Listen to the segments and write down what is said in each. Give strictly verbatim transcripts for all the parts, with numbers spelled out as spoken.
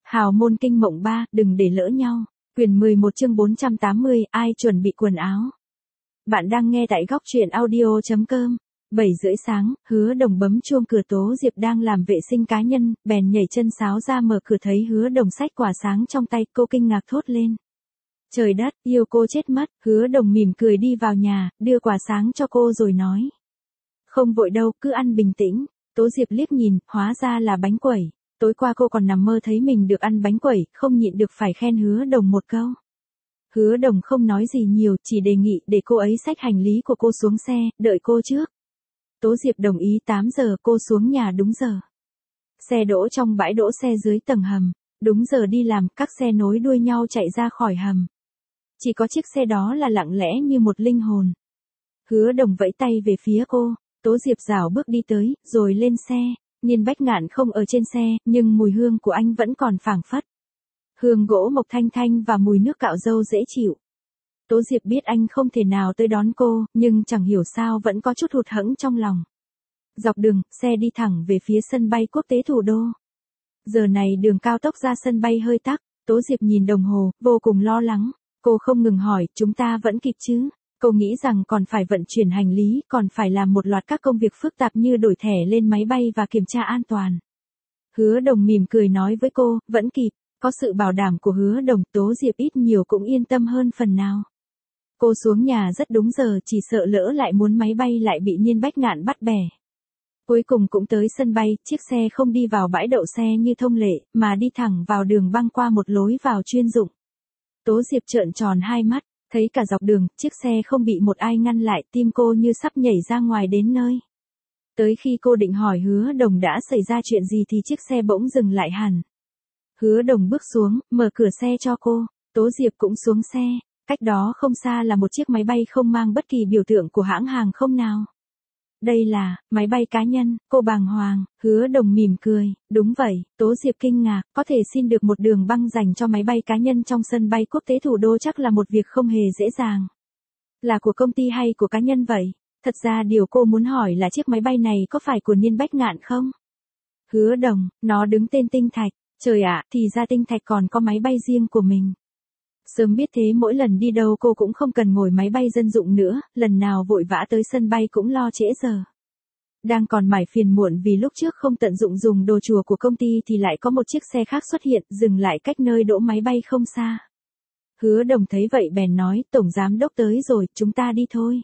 Hào môn kinh mộng ba, đừng để lỡ nhau. Quyển mười một chương bốn trăm tám mươi, ai chuẩn bị quần áo. Bạn đang nghe tại góc truyện audio chấm com. bảy rưỡi sáng, Hứa Đồng bấm chuông cửa. Tố Diệp đang làm vệ sinh cá nhân, bèn nhảy chân sáo ra mở cửa thấy Hứa Đồng xách quả sáng trong tay, cô kinh ngạc thốt lên. Trời đất, yêu cô chết mất. Hứa Đồng mỉm cười đi vào nhà, đưa quả sáng cho cô rồi nói. Không vội đâu, cứ ăn bình tĩnh. Tố Diệp liếc nhìn, hóa ra là bánh quẩy. Tối qua cô còn nằm mơ thấy mình được ăn bánh quẩy, không nhịn được phải khen Hứa Đồng một câu. Hứa Đồng không nói gì nhiều, chỉ đề nghị để cô ấy xách hành lý của cô xuống xe, đợi cô trước. Tố Diệp đồng ý. Tám giờ cô xuống nhà đúng giờ. Xe đỗ trong bãi đỗ xe dưới tầng hầm. Đúng giờ đi làm, các xe nối đuôi nhau chạy ra khỏi hầm. Chỉ có chiếc xe đó là lặng lẽ như một linh hồn. Hứa Đồng vẫy tay về phía cô. Tố Diệp rảo bước đi tới, rồi lên xe. Niên Bách Ngạn không ở trên xe, nhưng mùi hương của anh vẫn còn phảng phất. Hương gỗ mộc thanh thanh và mùi nước cạo râu dễ chịu. Tố Diệp biết anh không thể nào tới đón cô, nhưng chẳng hiểu sao vẫn có chút hụt hẫng trong lòng. Dọc đường, xe đi thẳng về phía sân bay quốc tế thủ đô. Giờ này đường cao tốc ra sân bay hơi tắc. Tố Diệp nhìn đồng hồ, vô cùng lo lắng. Cô không ngừng hỏi, chúng ta vẫn kịp chứ? Cô nghĩ rằng còn phải vận chuyển hành lý, còn phải làm một loạt các công việc phức tạp như đổi thẻ lên máy bay và kiểm tra an toàn. Hứa Đồng mỉm cười nói với cô, vẫn kịp. Có sự bảo đảm của Hứa Đồng, Tố Diệp ít nhiều cũng yên tâm hơn phần nào. Cô xuống nhà rất đúng giờ, chỉ sợ lỡ lại muốn máy bay lại bị Niên Bách Ngạn bắt bẻ. Cuối cùng cũng tới sân bay, chiếc xe không đi vào bãi đậu xe như thông lệ, mà đi thẳng vào đường băng qua một lối vào chuyên dụng. Tố Diệp trợn tròn hai mắt, thấy cả dọc đường, chiếc xe không bị một ai ngăn lại, tim cô như sắp nhảy ra ngoài đến nơi. Tới khi cô định hỏi Hứa Đồng đã xảy ra chuyện gì thì chiếc xe bỗng dừng lại hẳn. Hứa Đồng bước xuống, mở cửa xe cho cô. Tố Diệp cũng xuống xe. Cách đó không xa là một chiếc máy bay không mang bất kỳ biểu tượng của hãng hàng không nào. Đây là máy bay cá nhân. Cô bàng hoàng. Hứa Đồng mỉm cười. Đúng vậy. Tố Diệp kinh ngạc. Có thể xin được một đường băng dành cho máy bay cá nhân trong sân bay quốc tế thủ đô chắc là một việc không hề dễ dàng. Là của công ty hay của cá nhân vậy? Thật ra điều cô muốn hỏi là chiếc máy bay này có phải của Niên Bách Ngạn không? Hứa Đồng, nó đứng tên Tinh Thạch. Trời ạ, thì ra Tinh Thạch còn có máy bay riêng của mình. Sớm biết thế mỗi lần đi đâu cô cũng không cần ngồi máy bay dân dụng nữa, lần nào vội vã tới sân bay cũng lo trễ giờ. Đang còn mải phiền muộn vì lúc trước không tận dụng dùng đồ chùa của công ty thì lại có một chiếc xe khác xuất hiện, dừng lại cách nơi đỗ máy bay không xa. Hứa Đồng thấy vậy bèn nói, Tổng Giám Đốc tới rồi, chúng ta đi thôi.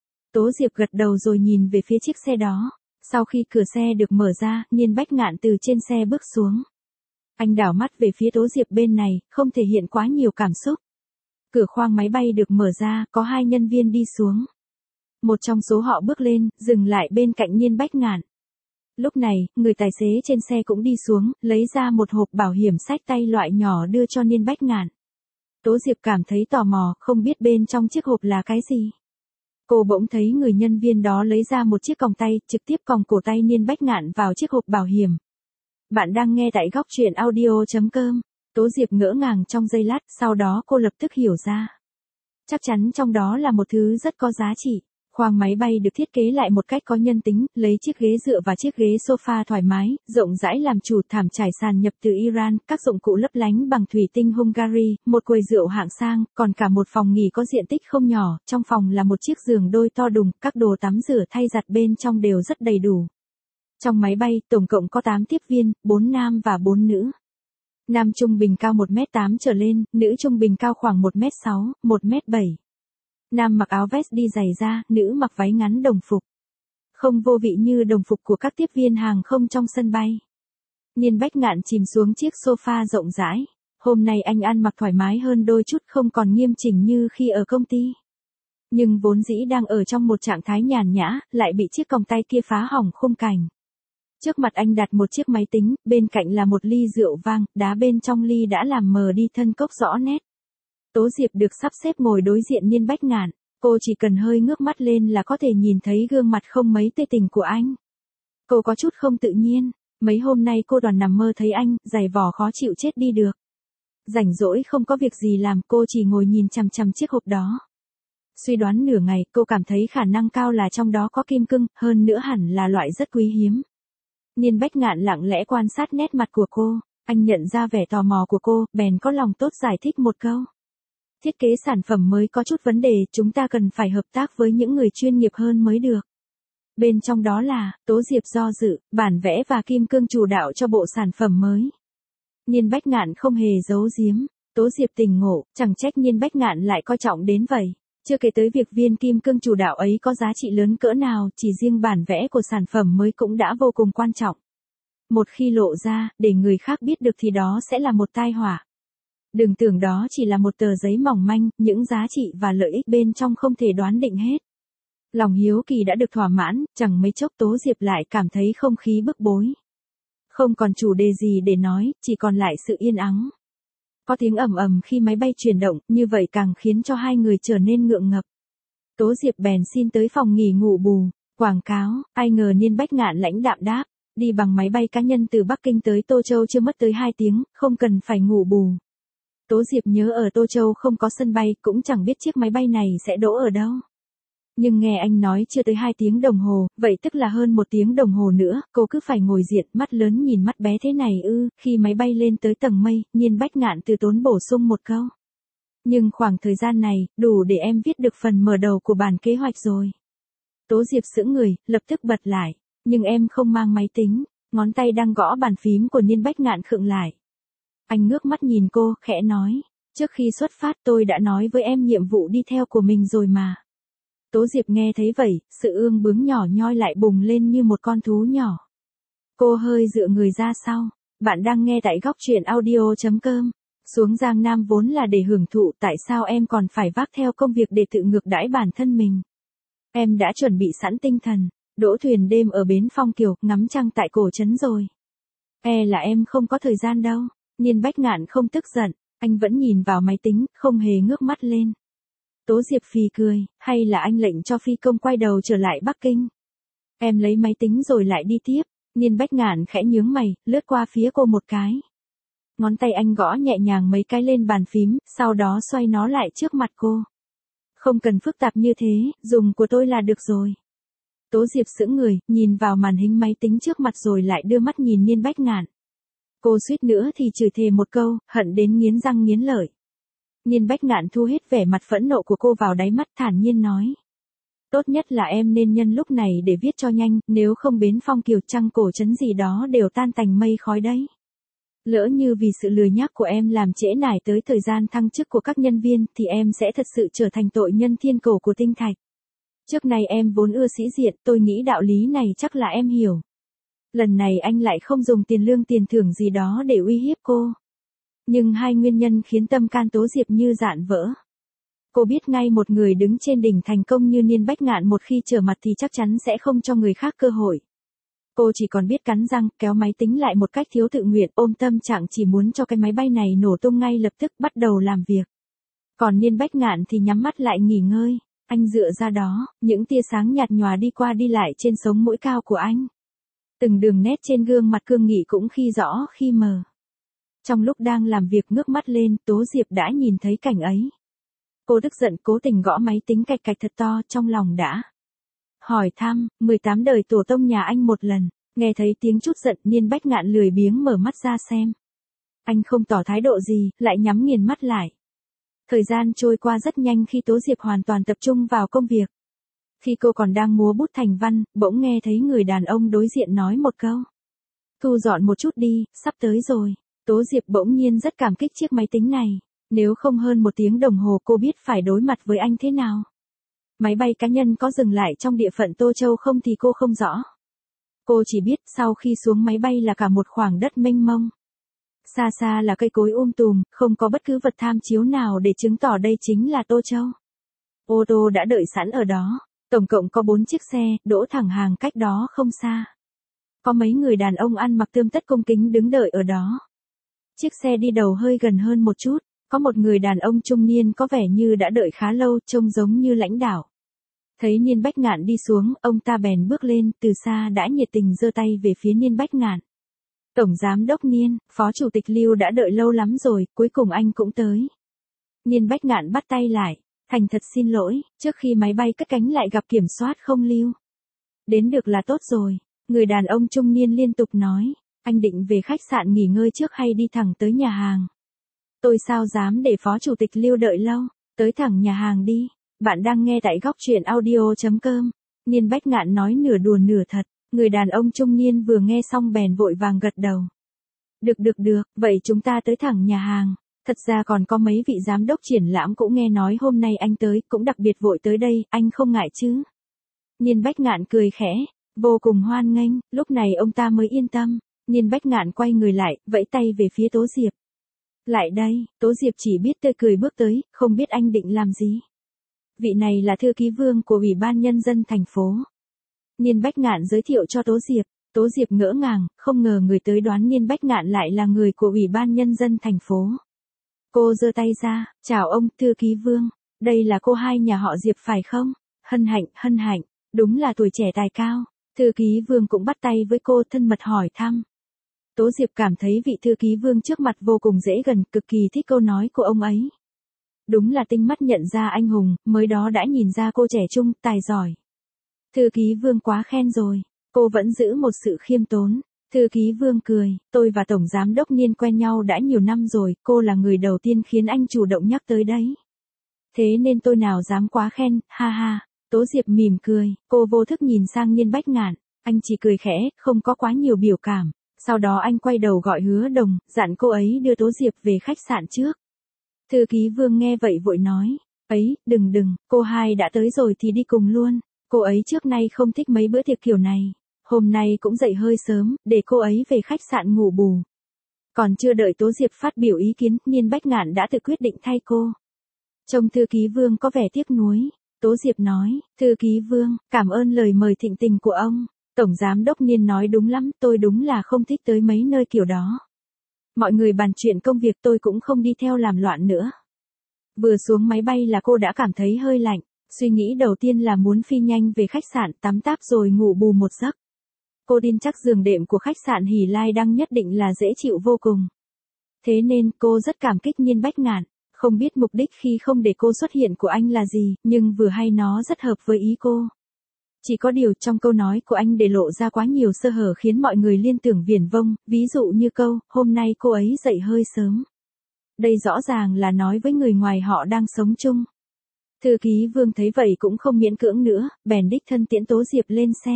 Tố Diệp gật đầu rồi nhìn về phía chiếc xe đó. Sau khi cửa xe được mở ra, Niên Bách Ngạn từ trên xe bước xuống. Anh đảo mắt về phía Tố Diệp bên này, không thể hiện quá nhiều cảm xúc. Cửa khoang máy bay được mở ra, có hai nhân viên đi xuống. Một trong số họ bước lên, dừng lại bên cạnh Niên Bách Ngạn. Lúc này, người tài xế trên xe cũng đi xuống, lấy ra một hộp bảo hiểm xách tay loại nhỏ đưa cho Niên Bách Ngạn. Tố Diệp cảm thấy tò mò, không biết bên trong chiếc hộp là cái gì. Cô bỗng thấy người nhân viên đó lấy ra một chiếc còng tay, trực tiếp còng cổ tay Niên Bách Ngạn vào chiếc hộp bảo hiểm. Bạn đang nghe tại góc truyện audio chấm com. Tố Diệp ngỡ ngàng trong giây lát, sau đó cô lập tức hiểu ra. Chắc chắn trong đó là một thứ rất có giá trị. Khoang máy bay được thiết kế lại một cách có nhân tính, lấy chiếc ghế dựa và chiếc ghế sofa thoải mái, rộng rãi làm chủ, thảm trải sàn nhập từ Iran, các dụng cụ lấp lánh bằng thủy tinh Hungary, một quầy rượu hạng sang, còn cả một phòng nghỉ có diện tích không nhỏ, trong phòng là một chiếc giường đôi to đùng, các đồ tắm rửa thay giặt bên trong đều rất đầy đủ. Trong máy bay, tổng cộng có tám tiếp viên, bốn nam và bốn nữ. Nam trung bình cao một mét tám trở lên, nữ trung bình cao khoảng một mét sáu, một mét bảy. Nam mặc áo vest đi giày da, nữ mặc váy ngắn đồng phục. Không vô vị như đồng phục của các tiếp viên hàng không trong sân bay. Niên Bách Ngạn chìm xuống chiếc sofa rộng rãi. Hôm nay anh ăn mặc thoải mái hơn đôi chút, không còn nghiêm chỉnh như khi ở công ty. Nhưng vốn dĩ đang ở trong một trạng thái nhàn nhã, lại bị chiếc còng tay kia phá hỏng khung cảnh. Trước mặt anh đặt một chiếc máy tính, bên cạnh là một ly rượu vang, đá bên trong ly đã làm mờ đi thân cốc rõ nét. Tố Diệp được sắp xếp ngồi đối diện Niên Bách Ngạn, cô chỉ cần hơi ngước mắt lên là có thể nhìn thấy gương mặt không mấy tươi tỉnh của anh. Cô có chút không tự nhiên, mấy hôm nay cô toàn nằm mơ thấy anh, giày vò khó chịu chết đi được. Rảnh rỗi không có việc gì làm, cô chỉ ngồi nhìn chằm chằm chiếc hộp đó. Suy đoán nửa ngày, cô cảm thấy khả năng cao là trong đó có kim cương, hơn nữa hẳn là loại rất quý hiếm. Niên Bách Ngạn lặng lẽ quan sát nét mặt của cô. Anh nhận ra vẻ tò mò của cô, bèn có lòng tốt giải thích một câu. Thiết kế sản phẩm mới có chút vấn đề, chúng ta cần phải hợp tác với những người chuyên nghiệp hơn mới được. Bên trong đó là, Tố Diệp do dự, bản vẽ và kim cương chủ đạo cho bộ sản phẩm mới. Niên Bách Ngạn không hề giấu giếm, Tố Diệp tỉnh ngộ, chẳng trách Niên Bách Ngạn lại coi trọng đến vậy. Chưa kể tới việc viên kim cương chủ đạo ấy có giá trị lớn cỡ nào, chỉ riêng bản vẽ của sản phẩm mới cũng đã vô cùng quan trọng. Một khi lộ ra, để người khác biết được thì đó sẽ là một tai họa. Đừng tưởng đó chỉ là một tờ giấy mỏng manh, những giá trị và lợi ích bên trong không thể đoán định hết. Lòng hiếu kỳ đã được thỏa mãn, chẳng mấy chốc Tố Diệp lại cảm thấy không khí bức bối. Không còn chủ đề gì để nói, chỉ còn lại sự yên ắng. Có tiếng ầm ầm khi máy bay chuyển động, như vậy càng khiến cho hai người trở nên ngượng ngập. Tố Diệp bèn xin tới phòng nghỉ ngủ bù, quảng cáo, ai ngờ Niên Bách Ngạn lãnh đạm đáp, đi bằng máy bay cá nhân từ Bắc Kinh tới Tô Châu chưa mất tới hai tiếng, không cần phải ngủ bù. Tố Diệp nhớ ở Tô Châu không có sân bay, cũng chẳng biết chiếc máy bay này sẽ đỗ ở đâu. Nhưng nghe anh nói chưa tới hai tiếng đồng hồ, vậy tức là hơn một tiếng đồng hồ nữa, cô cứ phải ngồi diện, mắt lớn nhìn mắt bé thế này ư. Khi máy bay lên tới tầng mây, Niên Bách Ngạn từ tốn bổ sung một câu. Nhưng khoảng thời gian này, đủ để em viết được phần mở đầu của bản kế hoạch rồi. Tố Diệp sững người, lập tức bật lại. Nhưng em không mang máy tính, ngón tay đang gõ bàn phím của Niên Bách Ngạn khựng lại. Anh ngước mắt nhìn cô, khẽ nói. Trước khi xuất phát tôi đã nói với em nhiệm vụ đi theo của mình rồi mà. Tố Diệp nghe thấy vậy, sự ương bướng nhỏ nhoi lại bùng lên như một con thú nhỏ. Cô hơi dựa người ra sau. Bạn đang nghe tại góc truyện audio chấm com. Xuống Giang Nam vốn là để hưởng thụ, tại sao em còn phải vác theo công việc để tự ngược đãi bản thân mình? Em đã chuẩn bị sẵn tinh thần, đỗ thuyền đêm ở bến Phong Kiều, ngắm trăng tại cổ trấn rồi. E là em không có thời gian đâu. Niên Bách Ngạn không tức giận, anh vẫn nhìn vào máy tính, không hề ngước mắt lên. Tố Diệp phì cười, hay là anh lệnh cho phi công quay đầu trở lại Bắc Kinh? Em lấy máy tính rồi lại đi tiếp. Niên Bách Ngạn khẽ nhướng mày, lướt qua phía cô một cái. Ngón tay anh gõ nhẹ nhàng mấy cái lên bàn phím, sau đó xoay nó lại trước mặt cô. Không cần phức tạp như thế, dùng của tôi là được rồi. Tố Diệp sững người, nhìn vào màn hình máy tính trước mặt rồi lại đưa mắt nhìn Niên Bách Ngạn. Cô suýt nữa thì chửi thề một câu, hận đến nghiến răng nghiến lợi. Niên Bách Ngạn thu hết vẻ mặt phẫn nộ của cô vào đáy mắt, thản nhiên nói. Tốt nhất là em nên nhân lúc này để viết cho nhanh, nếu không bến Phong Kiều trăng cổ trấn gì đó đều tan tành mây khói đấy. Lỡ như vì sự lười nhác của em làm trễ nải tới thời gian thăng chức của các nhân viên thì em sẽ thật sự trở thành tội nhân thiên cổ của tinh thạch. Trước này em vốn ưa sĩ diện, tôi nghĩ đạo lý này chắc là em hiểu. Lần này anh lại không dùng tiền lương tiền thưởng gì đó để uy hiếp cô. Nhưng hai nguyên nhân khiến tâm can Tố Diệp như dạn vỡ. Cô biết ngay một người đứng trên đỉnh thành công như Niên Bách Ngạn một khi trở mặt thì chắc chắn sẽ không cho người khác cơ hội. Cô chỉ còn biết cắn răng, kéo máy tính lại một cách thiếu tự nguyện, ôm tâm trạng chỉ muốn cho cái máy bay này nổ tung ngay lập tức, bắt đầu làm việc. Còn Niên Bách Ngạn thì nhắm mắt lại nghỉ ngơi, anh dựa ra đó, những tia sáng nhạt nhòa đi qua đi lại trên sống mũi cao của anh. Từng đường nét trên gương mặt cương nghị cũng khi rõ khi mờ. Trong lúc đang làm việc ngước mắt lên, Tố Diệp đã nhìn thấy cảnh ấy. Cô tức giận cố tình gõ máy tính cạch cạch thật to, trong lòng đã hỏi thăm, mười tám đời tổ tông nhà anh một lần. Nghe thấy tiếng chút giận, Niên Bách Ngạn lười biếng mở mắt ra xem. Anh không tỏ thái độ gì, lại nhắm nghiền mắt lại. Thời gian trôi qua rất nhanh khi Tố Diệp hoàn toàn tập trung vào công việc. Khi cô còn đang múa bút thành văn, bỗng nghe thấy người đàn ông đối diện nói một câu. Thu dọn một chút đi, sắp tới rồi. Tố Diệp bỗng nhiên rất cảm kích chiếc máy tính này. Nếu không hơn một tiếng đồng hồ cô biết phải đối mặt với anh thế nào. Máy bay cá nhân có dừng lại trong địa phận Tô Châu không thì cô không rõ. Cô chỉ biết sau khi xuống máy bay là cả một khoảng đất mênh mông. Xa xa là cây cối um tùm, không có bất cứ vật tham chiếu nào để chứng tỏ đây chính là Tô Châu. Ô tô đã đợi sẵn ở đó. Tổng cộng có bốn chiếc xe, đỗ thẳng hàng cách đó không xa. Có mấy người đàn ông ăn mặc tươm tất cung kính đứng đợi ở đó. Chiếc xe đi đầu hơi gần hơn một chút, có một người đàn ông trung niên có vẻ như đã đợi khá lâu, trông giống như lãnh đạo. Thấy Niên Bách Ngạn đi xuống, ông ta bèn bước lên, từ xa đã nhiệt tình giơ tay về phía Niên Bách Ngạn. Tổng giám đốc Niên, phó chủ tịch Lưu đã đợi lâu lắm rồi, cuối cùng anh cũng tới. Niên Bách Ngạn bắt tay lại, thành thật xin lỗi, trước khi máy bay cất cánh lại gặp kiểm soát không lưu. Đến được là tốt rồi, người đàn ông trung niên liên tục nói. Anh định về khách sạn nghỉ ngơi trước hay đi thẳng tới nhà hàng? Tôi sao dám để phó chủ tịch Lưu đợi lâu, tới thẳng nhà hàng đi. Bạn đang nghe tại góc truyện audio.com. Niên Bách Ngạn nói nửa đùa nửa thật, người đàn ông trung niên vừa nghe xong bèn vội vàng gật đầu. Được được được, vậy chúng ta tới thẳng nhà hàng. Thật ra còn có mấy vị giám đốc triển lãm cũng nghe nói hôm nay anh tới, cũng đặc biệt vội tới đây, anh không ngại chứ? Niên Bách Ngạn cười khẽ, vô cùng hoan nghênh, lúc này ông ta mới yên tâm. Niên Bách Ngạn quay người lại, vẫy tay về phía Tố Diệp. Lại đây, Tố Diệp chỉ biết tươi cười bước tới, không biết anh định làm gì. Vị này là thư ký Vương của Ủy ban Nhân dân thành phố. Niên Bách Ngạn giới thiệu cho Tố Diệp. Tố Diệp ngỡ ngàng, không ngờ người tới đoán Niên Bách Ngạn lại là người của Ủy ban Nhân dân thành phố. Cô giơ tay ra, chào ông, thư ký Vương. Đây là cô hai nhà họ Diệp phải không? Hân hạnh, hân hạnh, đúng là tuổi trẻ tài cao. Thư ký Vương cũng bắt tay với cô thân mật hỏi thăm. Tố Diệp cảm thấy vị thư ký Vương trước mặt vô cùng dễ gần, cực kỳ thích câu nói của ông ấy. Đúng là tinh mắt nhận ra anh hùng, mới đó đã nhìn ra cô trẻ trung, tài giỏi. Thư ký Vương quá khen rồi, cô vẫn giữ một sự khiêm tốn. Thư ký Vương cười, tôi và Tổng Giám đốc Niên quen nhau đã nhiều năm rồi, cô là người đầu tiên khiến anh chủ động nhắc tới đấy. Thế nên tôi nào dám quá khen, ha ha. Tố Diệp mỉm cười, cô vô thức nhìn sang Niên Bách Ngạn, anh chỉ cười khẽ, không có quá nhiều biểu cảm. Sau đó anh quay đầu gọi Hứa Đồng, dặn cô ấy đưa Tố Diệp về khách sạn trước. Thư ký Vương nghe vậy vội nói, ấy, đừng đừng, cô hai đã tới rồi thì đi cùng luôn. Cô ấy trước nay không thích mấy bữa tiệc kiểu này. Hôm nay cũng dậy hơi sớm, để cô ấy về khách sạn ngủ bù. Còn chưa đợi Tố Diệp phát biểu ý kiến, Niên Bách Ngạn đã tự quyết định thay cô. Trông thư ký Vương có vẻ tiếc nuối. Tố Diệp nói, thư ký Vương, cảm ơn lời mời thịnh tình của ông. Tổng Giám đốc Niên nói đúng lắm, tôi đúng là không thích tới mấy nơi kiểu đó. Mọi người bàn chuyện công việc tôi cũng không đi theo làm loạn nữa. Vừa xuống máy bay là cô đã cảm thấy hơi lạnh, suy nghĩ đầu tiên là muốn phi nhanh về khách sạn tắm táp rồi ngủ bù một giấc. Cô tin chắc giường đệm của khách sạn Hỷ Lai Đăng nhất định là dễ chịu vô cùng. Thế nên cô rất cảm kích Niên Bách Ngạn, không biết mục đích khi không để cô xuất hiện của anh là gì, nhưng vừa hay nó rất hợp với ý cô. Chỉ có điều trong câu nói của anh để lộ ra quá nhiều sơ hở khiến mọi người liên tưởng viển vông, ví dụ như câu, hôm nay cô ấy dậy hơi sớm. Đây rõ ràng là nói với người ngoài họ đang sống chung. Thư ký Vương thấy vậy cũng không miễn cưỡng nữa, bèn đích thân tiễn Tố Diệp lên xe.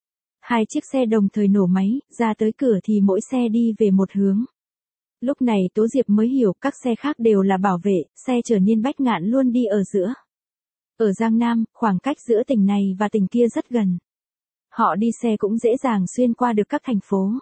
Hai chiếc xe đồng thời nổ máy, ra tới cửa thì mỗi xe đi về một hướng. Lúc này Tố Diệp mới hiểu các xe khác đều là bảo vệ, xe chở Niên Bách Ngạn luôn đi ở giữa. Ở Giang Nam, khoảng cách giữa tỉnh này và tỉnh kia rất gần. Họ đi xe cũng dễ dàng xuyên qua được các thành phố.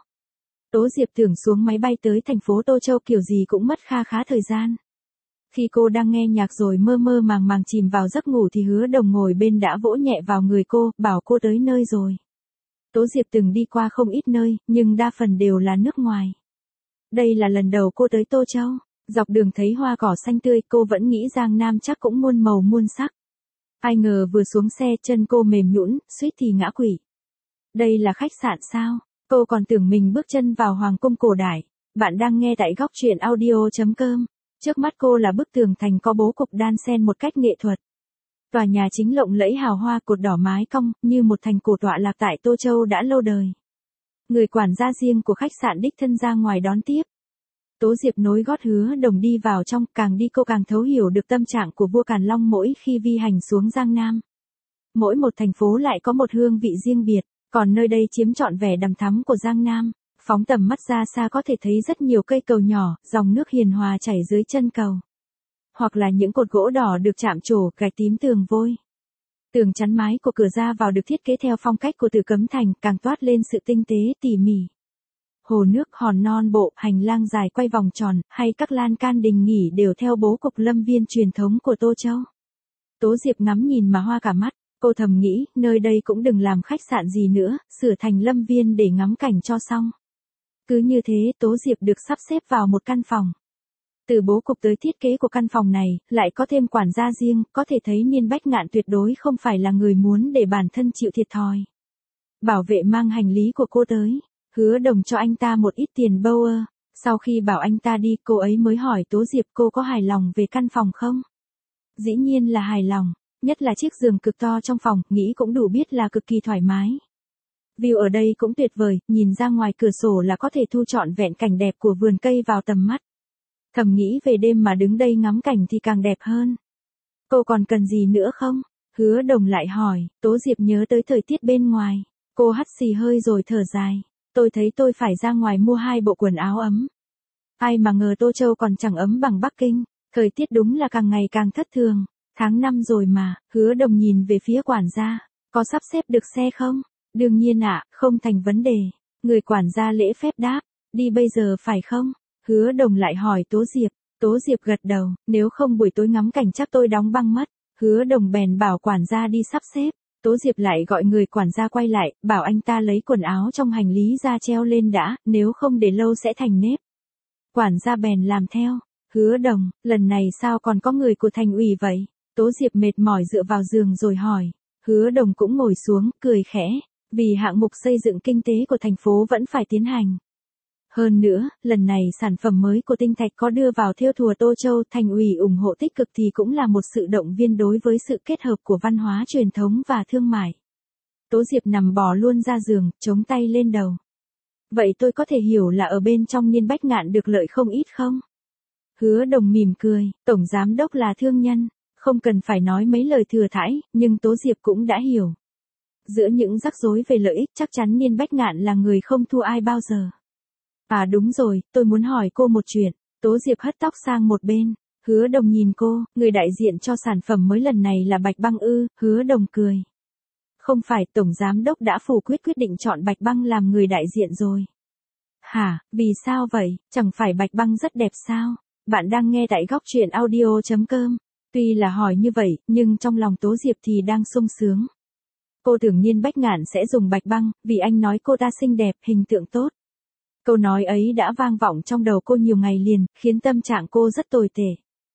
Tố Diệp tưởng xuống máy bay tới thành phố Tô Châu kiểu gì cũng mất kha khá thời gian. Khi cô đang nghe nhạc rồi mơ mơ màng màng chìm vào giấc ngủ thì Hứa Đồng ngồi bên đã vỗ nhẹ vào người cô, bảo cô tới nơi rồi. Tố Diệp từng đi qua không ít nơi, nhưng đa phần đều là nước ngoài. Đây là lần đầu cô tới Tô Châu. Dọc đường thấy hoa cỏ xanh tươi, cô vẫn nghĩ Giang Nam chắc cũng muôn màu muôn sắc. Ai ngờ vừa xuống xe chân cô mềm nhũn, suýt thì ngã quỵ. Đây là khách sạn sao? Cô còn tưởng mình bước chân vào hoàng cung cổ đại. Bạn đang nghe tại góc truyện audio.com. Trước mắt cô là bức tường thành có bố cục đan xen một cách nghệ thuật. Tòa nhà chính lộng lẫy hào hoa, cột đỏ mái cong, như một thành cổ tọa lạc tại Tô Châu đã lâu đời. Người quản gia riêng của khách sạn đích thân ra ngoài đón tiếp. Tố Diệp nối gót Hứa Đồng đi vào trong, càng đi cô càng thấu hiểu được tâm trạng của vua Càn Long mỗi khi vi hành xuống Giang Nam. Mỗi một thành phố lại có một hương vị riêng biệt, còn nơi đây chiếm trọn vẻ đằm thắm của Giang Nam. Phóng tầm mắt ra xa có thể thấy rất nhiều cây cầu nhỏ, dòng nước hiền hòa chảy dưới chân cầu. Hoặc là những cột gỗ đỏ được chạm trổ, gạch tím tường vôi. Tường chắn mái của cửa ra vào được thiết kế theo phong cách của Tử Cấm Thành, càng toát lên sự tinh tế tỉ mỉ. Hồ nước, hòn non bộ, hành lang dài quay vòng tròn, hay các lan can đình nghỉ đều theo bố cục lâm viên truyền thống của Tô Châu. Tố Diệp ngắm nhìn mà hoa cả mắt, cô thầm nghĩ, nơi đây cũng đừng làm khách sạn gì nữa, sửa thành lâm viên để ngắm cảnh cho xong. Cứ như thế, Tố Diệp được sắp xếp vào một căn phòng. Từ bố cục tới thiết kế của căn phòng này, lại có thêm quản gia riêng, có thể thấy Niên Bách Ngạn tuyệt đối không phải là người muốn để bản thân chịu thiệt thòi. Bảo vệ mang hành lý của cô tới, Hứa Đồng cho anh ta một ít tiền bâu ơ. Sau khi bảo anh ta đi, cô ấy mới hỏi Tố Diệp cô có hài lòng về căn phòng không? Dĩ nhiên là hài lòng, nhất là chiếc giường cực to trong phòng, nghĩ cũng đủ biết là cực kỳ thoải mái. View ở đây cũng tuyệt vời, nhìn ra ngoài cửa sổ là có thể thu trọn vẹn cảnh đẹp của vườn cây vào tầm mắt. Thầm nghĩ về đêm mà đứng đây ngắm cảnh thì càng đẹp hơn. Cô còn cần gì nữa không? Hứa Đồng lại hỏi. Tố Diệp nhớ tới thời tiết bên ngoài. Cô hắt xì hơi rồi thở dài. Tôi thấy tôi phải ra ngoài mua hai bộ quần áo ấm. Ai mà ngờ Tô Châu còn chẳng ấm bằng Bắc Kinh. Thời tiết đúng là càng ngày càng thất thường. Tháng năm rồi mà. Hứa Đồng nhìn về phía quản gia. Có sắp xếp được xe không? Đương nhiên ạ, không thành vấn đề. Người quản gia lễ phép đáp. Đi bây giờ phải không? Hứa Đồng lại hỏi Tố Diệp. Tố Diệp gật đầu. Nếu không buổi tối ngắm cảnh chắc tôi đóng băng mất. Hứa Đồng bèn bảo quản gia đi sắp xếp. Tố Diệp lại gọi người quản gia quay lại, bảo anh ta lấy quần áo trong hành lý ra treo lên đã, nếu không để lâu sẽ thành nếp. Quản gia bèn làm theo. Hứa Đồng, lần này sao còn có người của thành ủy vậy? Tố Diệp mệt mỏi dựa vào giường rồi hỏi. Hứa Đồng cũng ngồi xuống, cười khẽ. Vì hạng mục xây dựng kinh tế của thành phố vẫn phải tiến hành. Hơn nữa, lần này sản phẩm mới của Tinh Thạch có đưa vào thêu thùa Tô Châu, thành ủy ủng hộ tích cực thì cũng là một sự động viên đối với sự kết hợp của văn hóa truyền thống và thương mại. Tố Diệp nằm bò luôn ra giường, chống tay lên đầu. Vậy tôi có thể hiểu là ở bên trong Niên Bách Ngạn được lợi không ít không? Hứa Đồng mỉm cười, tổng giám đốc là thương nhân, không cần phải nói mấy lời thừa thãi, nhưng Tố Diệp cũng đã hiểu. Giữa những rắc rối về lợi ích chắc chắn Niên Bách Ngạn là người không thua ai bao giờ. À đúng rồi, tôi muốn hỏi cô một chuyện. Tố Diệp hất tóc sang một bên. Hứa Đồng nhìn cô, người đại diện cho sản phẩm mới lần này là Bạch Băng ư? Hứa Đồng cười. Không phải, tổng giám đốc đã phủ quyết quyết định chọn Bạch Băng làm người đại diện rồi. Hả, vì sao vậy, chẳng phải Bạch Băng rất đẹp sao? Bạn đang nghe tại góc truyện audio chấm com. Tuy là hỏi như vậy, nhưng trong lòng Tố Diệp thì đang sung sướng. Cô tưởng Niên Bách Ngạn sẽ dùng Bạch Băng, vì anh nói cô ta xinh đẹp, hình tượng tốt. Câu nói ấy đã vang vọng trong đầu cô nhiều ngày liền, khiến tâm trạng cô rất tồi tệ.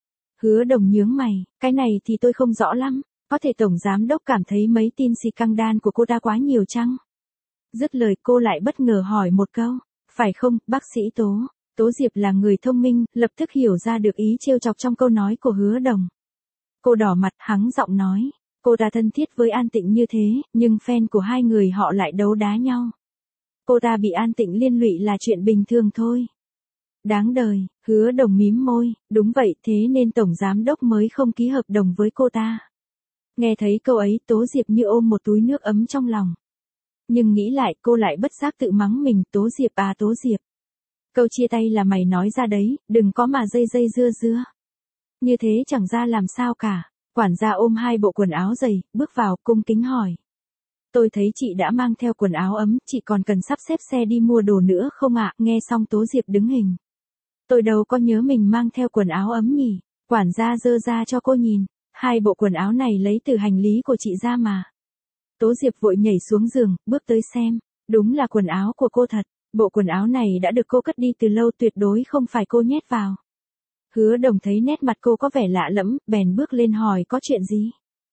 Hứa Đồng nhướng mày, cái này thì tôi không rõ lắm, có thể tổng giám đốc cảm thấy mấy tin xì căng đan của cô ta quá nhiều chăng? Dứt lời cô lại bất ngờ hỏi một câu, phải không, bác sĩ Tố? Tố Diệp là người thông minh, lập tức hiểu ra được ý trêu chọc trong câu nói của Hứa Đồng. Cô đỏ mặt hắng giọng nói, cô ta thân thiết với An Tịnh như thế, nhưng fan của hai người họ lại đấu đá nhau. Cô ta bị An Tịnh liên lụy là chuyện bình thường thôi. Đáng đời, Hứa Đồng mím môi, đúng vậy thế nên tổng giám đốc mới không ký hợp đồng với cô ta. Nghe thấy câu ấy Tố Diệp như ôm một túi nước ấm trong lòng. Nhưng nghĩ lại cô lại bất giác tự mắng mình, Tố Diệp à Tố Diệp. Câu chia tay là mày nói ra đấy, đừng có mà dây dây dưa dưa. Như thế chẳng ra làm sao cả. Quản gia ôm hai bộ quần áo dày, bước vào cung kính hỏi. Tôi thấy chị đã mang theo quần áo ấm, chị còn cần sắp xếp xe đi mua đồ nữa không ạ? Nghe xong Tố Diệp đứng hình. Tôi đâu có nhớ mình mang theo quần áo ấm nhỉ? Quản gia giơ ra cho cô nhìn. Hai bộ quần áo này lấy từ hành lý của chị ra mà. Tố Diệp vội nhảy xuống giường, bước tới xem. Đúng là quần áo của cô thật. Bộ quần áo này đã được cô cất đi từ lâu, tuyệt đối không phải cô nhét vào. Hứa Đồng thấy nét mặt cô có vẻ lạ lẫm, bèn bước lên hỏi có chuyện gì.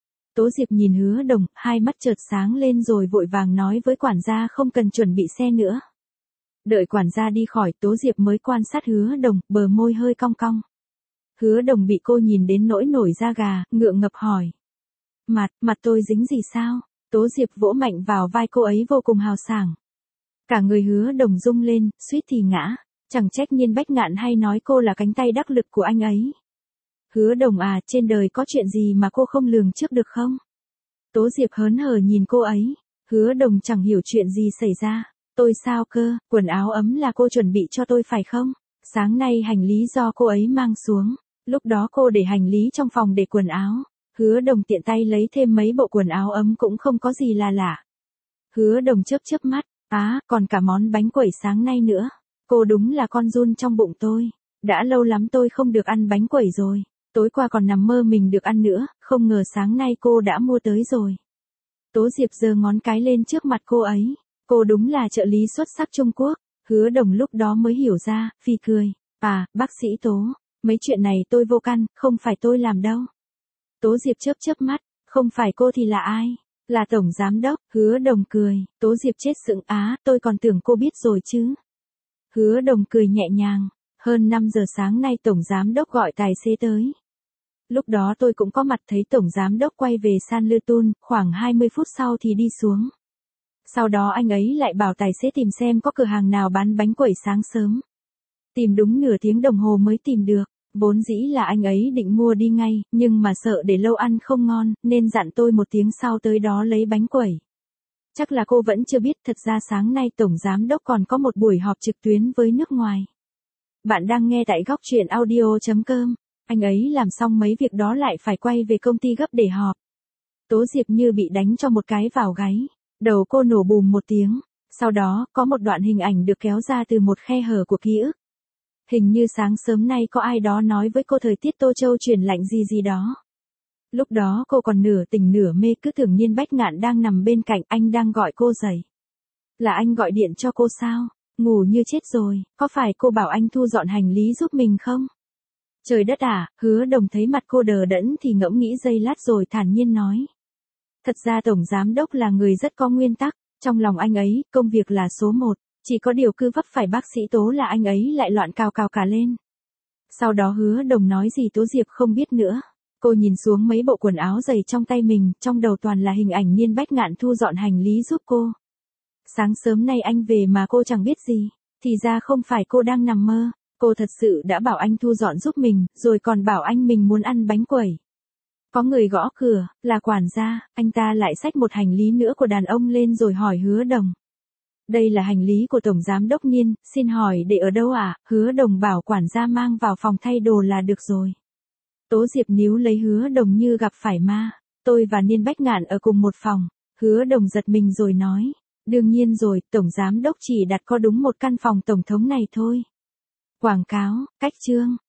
Tố Diệp nhìn Hứa Đồng, hai mắt chợt sáng lên rồi vội vàng nói với quản gia không cần chuẩn bị xe nữa. Đợi quản gia đi khỏi, Tố Diệp mới quan sát Hứa Đồng, bờ môi hơi cong cong. Hứa Đồng bị cô nhìn đến nỗi nổi da gà, ngượng ngập hỏi. Mặt, mặt tôi dính gì sao? Tố Diệp vỗ mạnh vào vai cô ấy vô cùng hào sảng. Cả người Hứa Đồng rung lên, suýt thì ngã. Chẳng trách Niên Bách Ngạn hay nói cô là cánh tay đắc lực của anh ấy. Hứa Đồng à, trên đời có chuyện gì mà cô không lường trước được không? Tố Diệp hớn hở nhìn cô ấy. Hứa Đồng chẳng hiểu chuyện gì xảy ra. Tôi sao cơ, quần áo ấm là cô chuẩn bị cho tôi phải không? Sáng nay hành lý do cô ấy mang xuống. Lúc đó cô để hành lý trong phòng để quần áo. Hứa Đồng tiện tay lấy thêm mấy bộ quần áo ấm cũng không có gì là lạ. Hứa Đồng chớp chớp mắt. Á, còn cả món bánh quẩy sáng nay nữa. Cô đúng là con giun trong bụng tôi. Đã lâu lắm tôi không được ăn bánh quẩy rồi. Tối qua còn nằm mơ mình được ăn nữa, không ngờ sáng nay cô đã mua tới rồi. Tố Diệp giơ ngón cái lên trước mặt cô ấy. Cô đúng là trợ lý xuất sắc Trung Quốc. Hứa Đồng lúc đó mới hiểu ra, phì cười. À, bác sĩ Tố, mấy chuyện này tôi vô căn, không phải tôi làm đâu. Tố Diệp chớp chớp mắt, không phải cô thì là ai? Là tổng giám đốc. Hứa Đồng cười. Tố Diệp chết sững, á, tôi còn tưởng cô biết rồi chứ. Hứa Đồng cười nhẹ nhàng. Hơn năm giờ sáng nay tổng giám đốc gọi tài xế tới. Lúc đó tôi cũng có mặt thấy tổng giám đốc quay về San Lư Tun, khoảng hai mươi phút sau thì đi xuống. Sau đó anh ấy lại bảo tài xế tìm xem có cửa hàng nào bán bánh quẩy sáng sớm. Tìm đúng nửa tiếng đồng hồ mới tìm được. Vốn dĩ là anh ấy định mua đi ngay, nhưng mà sợ để lâu ăn không ngon, nên dặn tôi một tiếng sau tới đó lấy bánh quẩy. Chắc là cô vẫn chưa biết, thật ra sáng nay Tổng Giám Đốc còn có một buổi họp trực tuyến với nước ngoài. Bạn đang nghe tại góc truyện audio chấm com. Anh ấy làm xong mấy việc đó lại phải quay về công ty gấp để họp. Tố Diệp như bị đánh cho một cái vào gáy. Đầu cô nổ bùm một tiếng. Sau đó, có một đoạn hình ảnh được kéo ra từ một khe hở của ký ức. Hình như sáng sớm nay có ai đó nói với cô thời tiết Tô Châu chuyển lạnh gì gì đó. Lúc đó cô còn nửa tỉnh nửa mê, cứ tưởng Nhiên Bách Ngạn đang nằm bên cạnh, anh đang gọi cô dậy. Là anh gọi điện cho cô sao? Ngủ như chết rồi, có phải cô bảo anh thu dọn hành lý giúp mình không? Trời đất à, Hứa Đồng thấy mặt cô đờ đẫn thì ngẫm nghĩ giây lát rồi thản nhiên nói. Thật ra Tổng Giám Đốc là người rất có nguyên tắc, trong lòng anh ấy, công việc là số một, chỉ có điều cứ vấp phải bác sĩ Tố là anh ấy lại loạn cào cào cả lên. Sau đó Hứa Đồng nói gì Tố Diệp không biết nữa. Cô nhìn xuống mấy bộ quần áo giày trong tay mình, trong đầu toàn là hình ảnh Nhiên Bách Ngạn thu dọn hành lý giúp cô. Sáng sớm nay anh về mà cô chẳng biết gì, thì ra không phải cô đang nằm mơ, cô thật sự đã bảo anh thu dọn giúp mình, rồi còn bảo anh mình muốn ăn bánh quẩy. Có người gõ cửa, là quản gia, anh ta lại xách một hành lý nữa của đàn ông lên rồi hỏi Hứa Đồng. Đây là hành lý của Tổng Giám Đốc Nhiên, xin hỏi để ở đâu ạ? À? Hứa Đồng bảo quản gia mang vào phòng thay đồ là được rồi. Tố Diệp níu lấy Hứa Đồng như gặp phải ma. Tôi và Nhiên Bách Ngạn ở cùng một phòng. Hứa Đồng giật mình rồi nói. Đương nhiên rồi, Tổng Giám Đốc chỉ đặt có đúng một căn phòng tổng thống này thôi. Quảng cáo, cách chương.